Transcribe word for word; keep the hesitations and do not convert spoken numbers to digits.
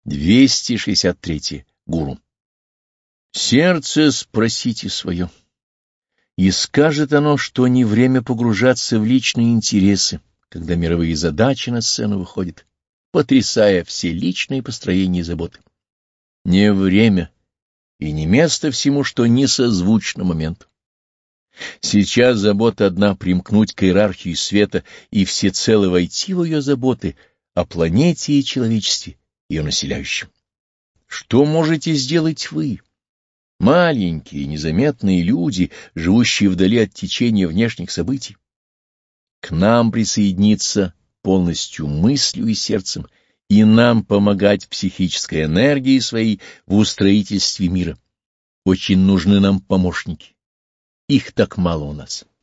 двести шестьдесят три. Гуру. Сердце спросите свое, и скажет оно, что не время погружаться в личные интересы, когда мировые задачи на сцену выходят, потрясая все личные построения и заботы. Не время и не место всему, что не созвучно моменту. Сейчас забота одна — примкнуть к иерархии света и всецело войти в ее заботы о планете и человечестве, ее населяющем. Что можете сделать вы, маленькие незаметные люди, живущие вдали от течения внешних событий? К нам присоединиться полностью мыслью и сердцем, и нам помогать психической энергией своей в устроительстве мира. Очень нужны нам помощники. Их так мало у нас.